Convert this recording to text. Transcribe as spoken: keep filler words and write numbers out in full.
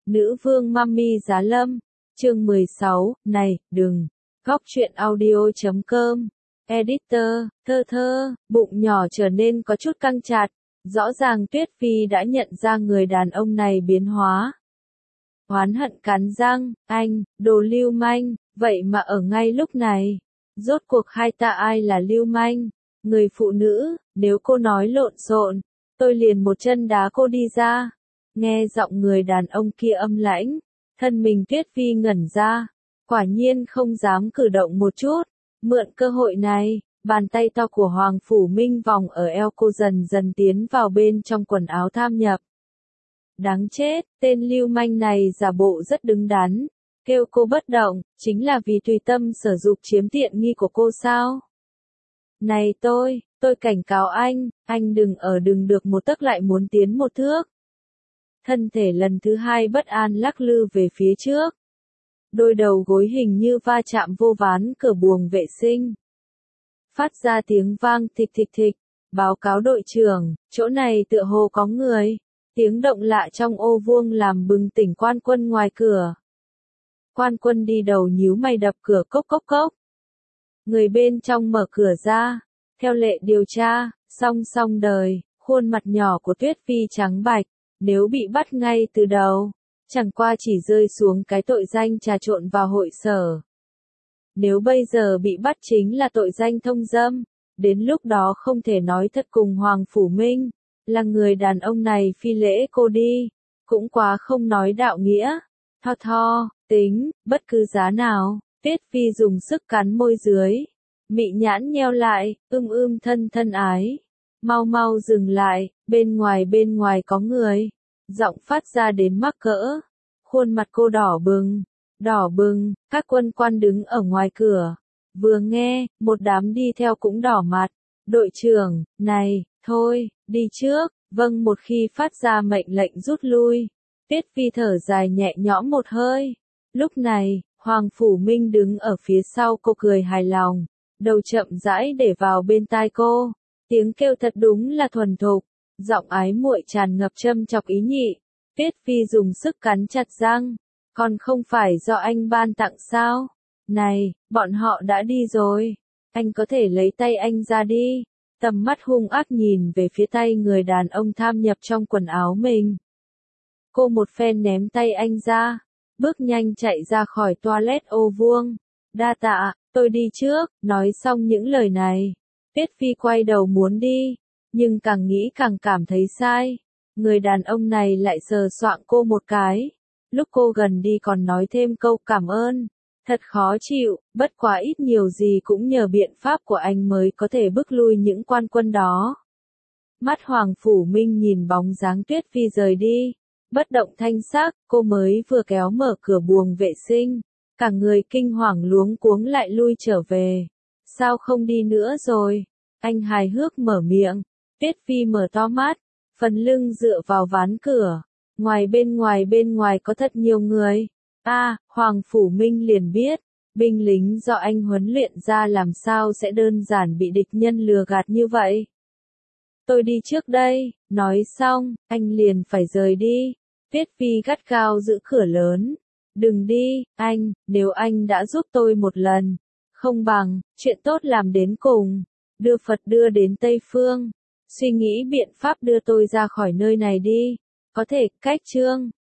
Nữ vương Mummy Giá Lâm, chương mười sáu, này, đừng. Góc truyện audio chấm com, editor, thơ thơ, bụng nhỏ trở nên có chút căng chặt, rõ ràng Tuyết Phi đã nhận ra người đàn ông này biến hóa. Oán hận cắn răng, anh, đồ lưu manh, vậy mà ở ngay lúc này, rốt cuộc hai ta ai là lưu manh? Người phụ nữ, nếu cô nói lộn xộn, tôi liền một chân đá cô đi ra. Nghe giọng người đàn ông kia âm lãnh, thân mình Tuyết Phi ngẩn ra, quả nhiên không dám cử động một chút. Mượn cơ hội này, bàn tay to của Hoàng Phủ Minh vòng ở eo cô dần dần tiến vào bên trong quần áo tham nhập. Đáng chết, tên lưu manh này giả bộ rất đứng đắn, kêu cô bất động, chính là vì tùy tâm sở dục chiếm tiện nghi của cô sao? Này tôi, tôi cảnh cáo anh, anh đừng ở đừng được một tấc lại muốn tiến một thước. Thân thể lần thứ hai bất an lắc lư về phía trước. Đôi đầu gối hình như va chạm vô ván cửa buồng vệ sinh. Phát ra tiếng vang thịch thịch thịch, báo cáo đội trưởng, chỗ này tựa hồ có người. Tiếng động lạ trong ô vuông làm bừng tỉnh Quan Quân ngoài cửa. Quan Quân đi đầu nhíu mày đập cửa cốc cốc cốc. Người bên trong mở cửa ra, theo lệ điều tra, song song đời, khuôn mặt nhỏ của Tuyết Phi trắng bạch, nếu bị bắt ngay từ đầu, chẳng qua chỉ rơi xuống cái tội danh trà trộn vào hội sở. Nếu bây giờ bị bắt chính là tội danh thông dâm, đến lúc đó không thể nói thật cùng Hoàng Phủ Minh, là người đàn ông này phi lễ cô đi, cũng quá không nói đạo nghĩa. Tho tho, tính, bất cứ giá nào. Tuyết Phi dùng sức cắn môi dưới, mị nhãn nheo lại, ưm ưm thân thân ái. Mau mau dừng lại, bên ngoài bên ngoài có người. Giọng phát ra đến mắc cỡ. Khuôn mặt cô đỏ bừng, đỏ bừng, các quân quan đứng ở ngoài cửa. Vừa nghe, một đám đi theo cũng đỏ mặt. Đội trưởng, này, thôi, đi trước, vâng một khi phát ra mệnh lệnh rút lui. Tuyết Phi thở dài nhẹ nhõm một hơi. Lúc này, Hoàng Phủ Minh đứng ở phía sau cô cười hài lòng, đầu chậm rãi để vào bên tai cô, tiếng kêu thật đúng là thuần thục, giọng ái muội tràn ngập châm chọc ý nhị. Tuyết Phi dùng sức cắn chặt răng, còn không phải do anh ban tặng sao? Này, bọn họ đã đi rồi, anh có thể lấy tay anh ra đi. Tầm mắt hung ác nhìn về phía tay người đàn ông tham nhập trong quần áo mình. Cô một phen ném tay anh ra, bước nhanh chạy ra khỏi toilet ô vuông. Đa tạ, tôi đi trước. Nói xong những lời này, Tuyết Phi quay đầu muốn đi, nhưng càng nghĩ càng cảm thấy sai. Người đàn ông này lại sờ soạng cô một cái, lúc cô gần đi còn nói thêm câu cảm ơn. Thật khó chịu, bất quá ít nhiều gì cũng nhờ biện pháp của anh mới có thể bức lui những quan quân đó. Mắt Hoàng Phủ Minh nhìn bóng dáng Tuyết Phi rời đi, bất động thanh sắc, cô mới vừa kéo mở cửa buồng vệ sinh, cả người kinh hoàng luống cuống lại lui trở về. Sao không đi nữa rồi? Anh hài hước mở miệng. Tuyết Phi mở to mắt, phần lưng dựa vào ván cửa. Ngoài bên ngoài bên ngoài có thật nhiều người. A, à, Hoàng Phủ Minh liền biết, binh lính do anh huấn luyện ra làm sao sẽ đơn giản bị địch nhân lừa gạt như vậy. Tôi đi trước đây, nói xong, anh liền phải rời đi. Tuyết Phi gắt gao giữ cửa lớn. Đừng đi, anh, nếu anh đã giúp tôi một lần, không bằng, chuyện tốt làm đến cùng, đưa Phật đưa đến Tây Phương. Suy nghĩ biện pháp đưa tôi ra khỏi nơi này đi, có thể, cách chương.